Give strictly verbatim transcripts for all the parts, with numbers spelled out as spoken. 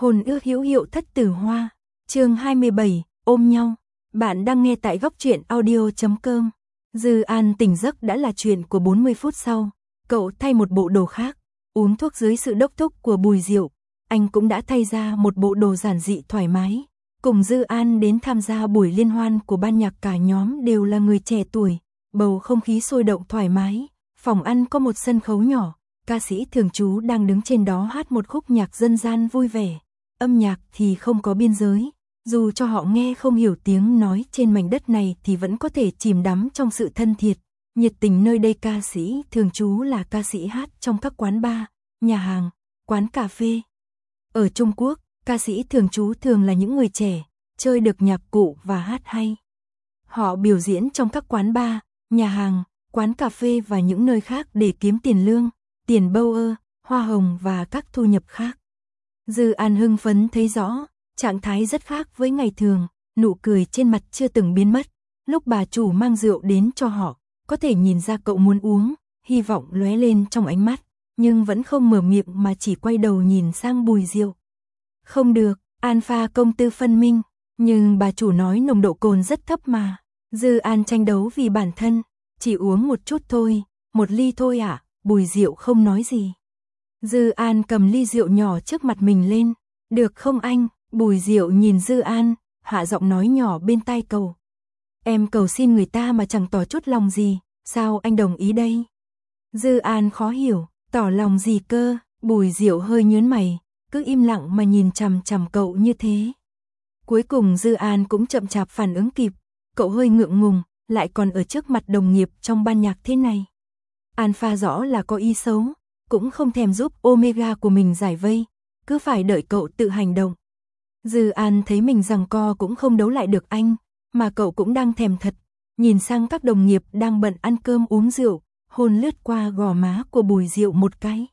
Hôn ước hữu hiệu thất tử hoa, chương hai mươi bảy, ôm nhau. Bạn đang nghe tại góc truyện audio chấm com. Dư An tỉnh giấc đã là chuyện của bốn mươi phút sau, cậu thay một bộ đồ khác, uống thuốc dưới sự đốc thúc của Bùi Diệu. Anh cũng đã thay ra một bộ đồ giản dị thoải mái, cùng Dư An đến tham gia buổi liên hoan của ban nhạc, cả nhóm đều là người trẻ tuổi, bầu không khí sôi động thoải mái. Phòng ăn có một sân khấu nhỏ, ca sĩ thường trú đang đứng trên đó hát một khúc nhạc dân gian vui vẻ. Âm nhạc thì không có biên giới, dù cho họ nghe không hiểu tiếng nói trên mảnh đất này thì vẫn có thể chìm đắm trong sự thân thiệt, nhiệt tình nơi đây. Ca sĩ thường trú là ca sĩ hát trong các quán bar, nhà hàng, quán cà phê. Ở Trung Quốc, ca sĩ thường trú thường là những người trẻ, chơi được nhạc cụ và hát hay. Họ biểu diễn trong các quán bar, nhà hàng, quán cà phê và những nơi khác để kiếm tiền lương, tiền bâu ơ, hoa hồng và các thu nhập khác. Dư An hưng phấn thấy rõ, trạng thái rất khác với ngày thường, nụ cười trên mặt chưa từng biến mất. Lúc bà chủ mang rượu đến cho họ, có thể nhìn ra cậu muốn uống, hy vọng lóe lên trong ánh mắt, nhưng vẫn không mở miệng mà chỉ quay đầu nhìn sang Bùi Diệu. Không được, Alpha công tư phân minh, nhưng bà chủ nói nồng độ cồn rất thấp mà. Dư An tranh đấu vì bản thân, chỉ uống một chút thôi, một ly thôi ạ. À? Bùi Diệu không nói gì. Dư An cầm ly rượu nhỏ trước mặt mình lên. Được không anh? Bùi Diệu nhìn Dư An, hạ giọng nói nhỏ bên tai cậu. Em cầu xin người ta mà chẳng tỏ chút lòng gì, sao anh đồng ý đây? Dư An khó hiểu, tỏ lòng gì cơ? Bùi Diệu hơi nhớn mày, cứ im lặng mà nhìn chằm chằm cậu như thế. Cuối cùng Dư An cũng chậm chạp phản ứng kịp, cậu hơi ngượng ngùng, lại còn ở trước mặt đồng nghiệp trong ban nhạc thế này. Alpha rõ là có ý xấu, cũng không thèm giúp Omega của mình giải vây, cứ phải đợi cậu tự hành động. Dư An thấy mình giằng co cũng không đấu lại được anh, mà cậu cũng đang thèm thật, nhìn sang các đồng nghiệp đang bận ăn cơm uống rượu, hôn lướt qua gò má của Bùi Diệu một cái.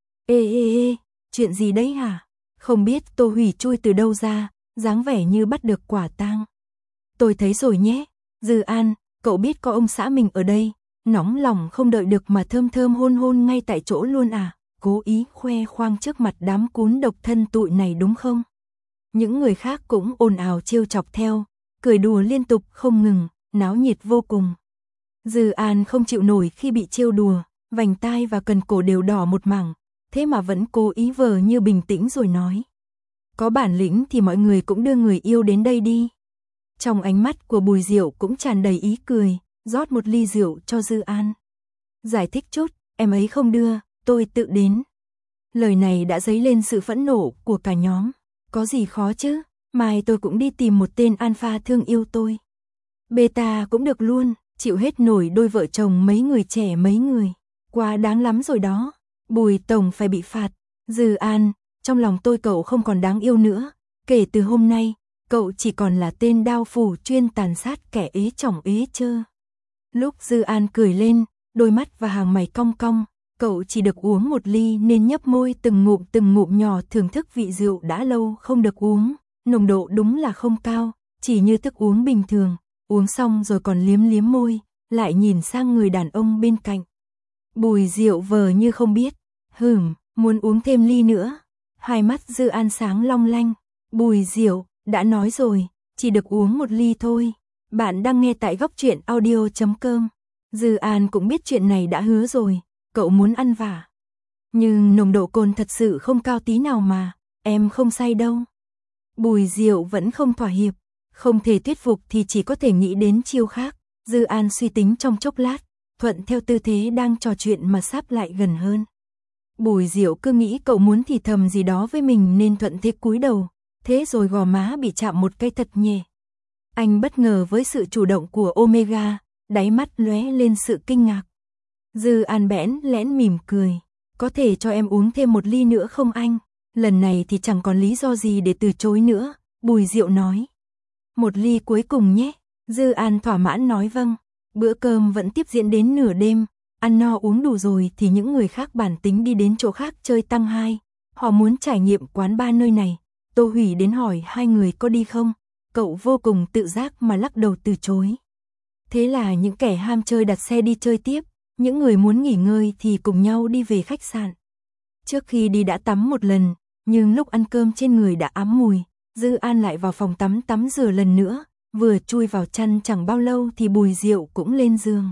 Ê ê ê, chuyện gì đấy hả? Không biết Tô Hủy chui từ đâu ra, dáng vẻ như bắt được quả tang. Tôi thấy rồi nhé. Dư An, cậu biết có ông xã mình ở đây, nóng lòng không đợi được mà thơm thơm hôn hôn ngay tại chỗ luôn à? Cố ý khoe khoang trước mặt đám cún độc thân tụi này đúng không? Những người khác cũng ồn ào trêu chọc theo, cười đùa liên tục không ngừng, náo nhiệt vô cùng. Dư An không chịu nổi khi bị trêu đùa, vành tai và cần cổ đều đỏ một mảng, thế mà vẫn cố ý vờ như bình tĩnh rồi nói. Có bản lĩnh thì mọi người cũng đưa người yêu đến đây đi. Trong ánh mắt của Bùi Diệu cũng tràn đầy ý cười, rót một ly rượu cho Dư An. Giải thích chút, em ấy không đưa, tôi tự đến. Lời này đã dấy lên sự phẫn nộ của cả nhóm. Có gì khó chứ, mai tôi cũng đi tìm một tên Alpha thương yêu tôi. Beta cũng được luôn, chịu hết nổi đôi vợ chồng mấy người trẻ mấy người. Quá đáng lắm rồi đó, Bùi tổng phải bị phạt. Dư An, trong lòng tôi cậu không còn đáng yêu nữa, kể từ hôm nay, cậu chỉ còn là tên đao phủ chuyên tàn sát kẻ ế chỏng ế chơ. Lúc Dư An cười lên, đôi mắt và hàng mày cong cong, cậu chỉ được uống một ly nên nhấp môi từng ngụm từng ngụm nhỏ thưởng thức vị rượu đã lâu không được uống, nồng độ đúng là không cao, chỉ như thức uống bình thường, uống xong rồi còn liếm liếm môi, lại nhìn sang người đàn ông bên cạnh. Bùi Diệu vờ như không biết, hừm, muốn uống thêm ly nữa. Hai mắt Dư An sáng long lanh, Bùi Diệu, đã nói rồi, chỉ được uống một ly thôi. Bạn đang nghe tại góc truyện audio chấm com. Dư An cũng biết chuyện này đã hứa rồi, cậu muốn ăn vả. Nhưng nồng độ cồn thật sự không cao tí nào mà, em không say đâu. Bùi Diệu vẫn không thỏa hiệp, không thể thuyết phục thì chỉ có thể nghĩ đến chiêu khác. Dư An suy tính trong chốc lát, thuận theo tư thế đang trò chuyện mà sáp lại gần hơn. Bùi Diệu cứ nghĩ cậu muốn thì thầm gì đó với mình nên thuận thế cúi đầu, thế rồi gò má bị chạm một cái thật nhẹ. Anh bất ngờ với sự chủ động của Omega, đáy mắt lóe lên sự kinh ngạc. Dư An bẽn lẽn mỉm cười, có thể cho em uống thêm một ly nữa không anh? Lần này thì chẳng còn lý do gì để từ chối nữa, Bùi Diệu nói. Một ly cuối cùng nhé. Dư An thỏa mãn nói vâng. Bữa cơm vẫn tiếp diễn đến nửa đêm, ăn no uống đủ rồi thì những người khác bản tính đi đến chỗ khác chơi tăng hai. Họ muốn trải nghiệm quán bar nơi này. Tô Hủy đến hỏi hai người có đi không? Cậu vô cùng tự giác mà lắc đầu từ chối. Thế là những kẻ ham chơi đặt xe đi chơi tiếp, những người muốn nghỉ ngơi thì cùng nhau đi về khách sạn. Trước khi đi đã tắm một lần, nhưng lúc ăn cơm trên người đã ám mùi. Dư An lại vào phòng tắm tắm rửa lần nữa, vừa chui vào chăn chẳng bao lâu thì Bùi Diệu cũng lên giường.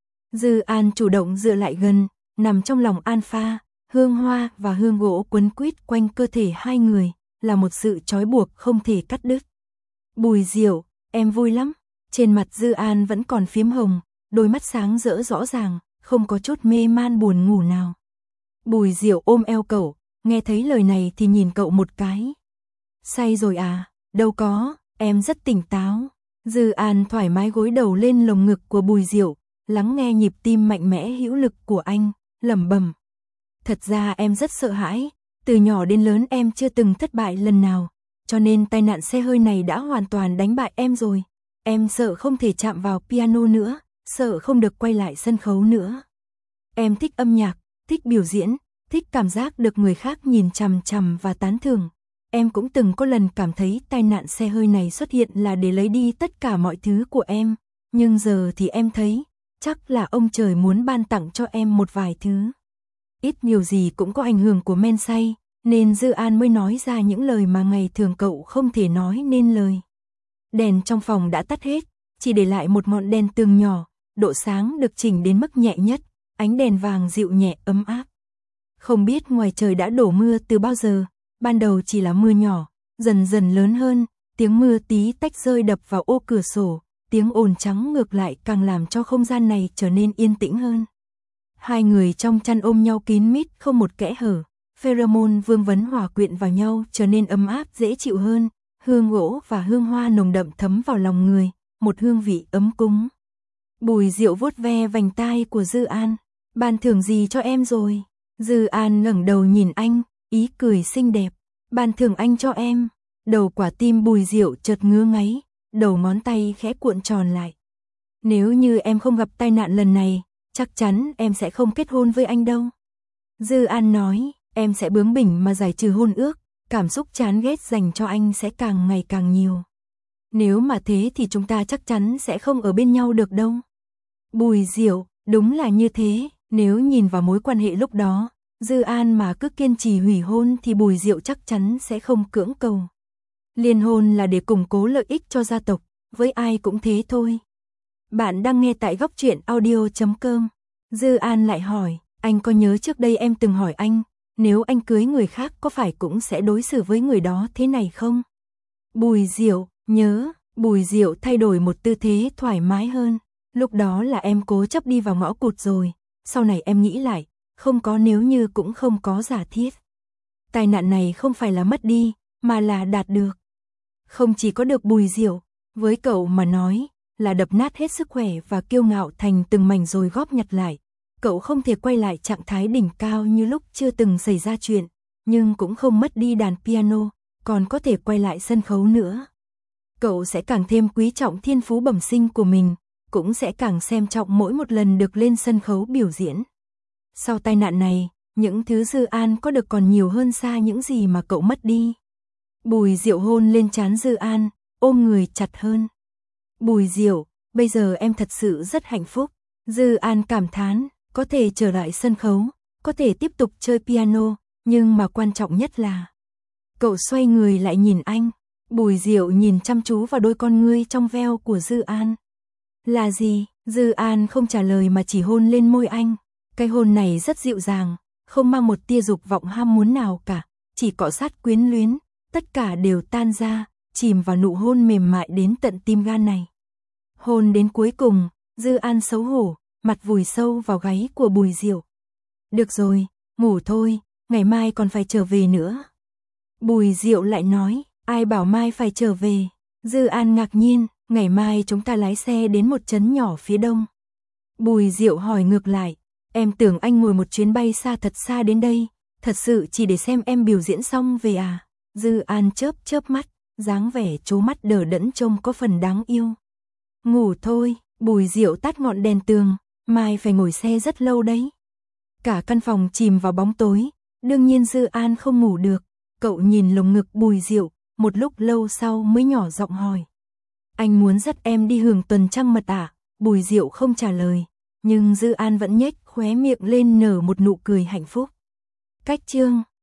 Dư An chủ động dựa lại gần, nằm trong lòng An Pha, hương hoa và hương gỗ quấn quýt quanh cơ thể hai người, là một sự trói buộc không thể cắt đứt. Bùi Diệu, em vui lắm. Trên mặt Dư An vẫn còn phím hồng, đôi mắt sáng rỡ rõ ràng, không có chút mê man buồn ngủ nào. Bùi Diệu ôm eo cậu, nghe thấy lời này thì nhìn cậu một cái. Say rồi à? Đâu có, em rất tỉnh táo. Dư An thoải mái gối đầu lên lồng ngực của Bùi Diệu, lắng nghe nhịp tim mạnh mẽ hữu lực của anh, lẩm bẩm. Thật ra em rất sợ hãi, từ nhỏ đến lớn em chưa từng thất bại lần nào, cho nên tai nạn xe hơi này đã hoàn toàn đánh bại em rồi. Em sợ không thể chạm vào piano nữa, sợ không được quay lại sân khấu nữa. Em thích âm nhạc, thích biểu diễn, thích cảm giác được người khác nhìn chằm chằm và tán thưởng. Em cũng từng có lần cảm thấy tai nạn xe hơi này xuất hiện là để lấy đi tất cả mọi thứ của em, nhưng giờ thì em thấy, chắc là ông trời muốn ban tặng cho em một vài thứ. Ít nhiều gì cũng có ảnh hưởng của men say, nên Dư An mới nói ra những lời mà ngày thường cậu không thể nói nên lời. Đèn trong phòng đã tắt hết, chỉ để lại một ngọn đèn tường nhỏ, độ sáng được chỉnh đến mức nhẹ nhất, ánh đèn vàng dịu nhẹ ấm áp. Không biết ngoài trời đã đổ mưa từ bao giờ, ban đầu chỉ là mưa nhỏ, dần dần lớn hơn, tiếng mưa tí tách rơi đập vào ô cửa sổ, tiếng ồn trắng ngược lại càng làm cho không gian này trở nên yên tĩnh hơn. Hai người trong chăn ôm nhau kín mít không một kẽ hở, pheromone vương vấn hòa quyện vào nhau trở nên ấm áp dễ chịu hơn, hương gỗ và hương hoa nồng đậm thấm vào lòng người, một hương vị ấm cúng. Bùi Diệu vuốt ve vành tai của Dư An, ban thưởng gì cho em rồi? Dư An ngẩng đầu nhìn anh, ý cười xinh đẹp, ban thưởng anh cho em. Đầu quả tim Bùi Diệu chợt ngứa ngáy, đầu ngón tay khẽ cuộn tròn lại. Nếu như em không gặp tai nạn lần này, chắc chắn em sẽ không kết hôn với anh đâu. Dư An nói, em sẽ bướng bỉnh mà giải trừ hôn ước, cảm xúc chán ghét dành cho anh sẽ càng ngày càng nhiều. Nếu mà thế thì chúng ta chắc chắn sẽ không ở bên nhau được đâu. Bùi Diệu, đúng là như thế, nếu nhìn vào mối quan hệ lúc đó, Dư An mà cứ kiên trì hủy hôn thì Bùi Diệu chắc chắn sẽ không cưỡng cầu. Liên hôn là để củng cố lợi ích cho gia tộc, với ai cũng thế thôi. Bạn đang nghe tại góc truyện audio chấm com. Dư An lại hỏi, anh có nhớ trước đây em từng hỏi anh, nếu anh cưới người khác có phải cũng sẽ đối xử với người đó thế này không? Bùi Diệu, nhớ, Bùi Diệu thay đổi một tư thế thoải mái hơn. Lúc đó là em cố chấp đi vào ngõ cụt rồi, sau này em nghĩ lại, không có nếu như cũng không có giả thiết. Tai nạn này không phải là mất đi, mà là đạt được. Không chỉ có được Bùi Diệu, với cậu mà nói, là đập nát hết sức khỏe và kiêu ngạo thành từng mảnh rồi góp nhặt lại. Cậu không thể quay lại trạng thái đỉnh cao như lúc chưa từng xảy ra chuyện, nhưng cũng không mất đi đàn piano, còn có thể quay lại sân khấu nữa. Cậu sẽ càng thêm quý trọng thiên phú bẩm sinh của mình, cũng sẽ càng xem trọng mỗi một lần được lên sân khấu biểu diễn. Sau tai nạn này, những thứ Dư An có được còn nhiều hơn xa những gì mà cậu mất đi. Bùi Diệu hôn lên trán Dư An, ôm người chặt hơn. Bùi Diệu, bây giờ em thật sự rất hạnh phúc. Dư An cảm thán, có thể trở lại sân khấu, có thể tiếp tục chơi piano, nhưng mà quan trọng nhất là... Cậu xoay người lại nhìn anh, Bùi Diệu nhìn chăm chú vào đôi con ngươi trong veo của Dư An. Là gì? Dư An không trả lời mà chỉ hôn lên môi anh. Cái hôn này rất dịu dàng, không mang một tia dục vọng ham muốn nào cả, chỉ cọ sát quyến luyến, tất cả đều tan ra, chìm vào nụ hôn mềm mại đến tận tim gan này. Hôn đến cuối cùng, Dư An xấu hổ, mặt vùi sâu vào gáy của Bùi Diệu. Được rồi, ngủ thôi, ngày mai còn phải trở về nữa. Bùi Diệu lại nói, ai bảo mai phải trở về? Dư An ngạc nhiên, ngày mai chúng ta lái xe đến một trấn nhỏ phía đông. Bùi Diệu hỏi ngược lại, em tưởng anh ngồi một chuyến bay xa thật xa đến đây, thật sự chỉ để xem em biểu diễn xong về à? Dư An chớp chớp mắt, dáng vẻ trố mắt đờ đẫn trông có phần đáng yêu. Ngủ thôi, Bùi Diệu tắt ngọn đèn tường, mai phải ngồi xe rất lâu đấy. Cả căn phòng chìm vào bóng tối, đương nhiên Dư An không ngủ được, cậu nhìn lồng ngực Bùi Diệu, một lúc lâu sau mới nhỏ giọng hỏi. Anh muốn dắt em đi hưởng tuần trăng mật à? Bùi Diệu không trả lời, nhưng Dư An vẫn nhếch khóe miệng lên nở một nụ cười hạnh phúc. Cách chương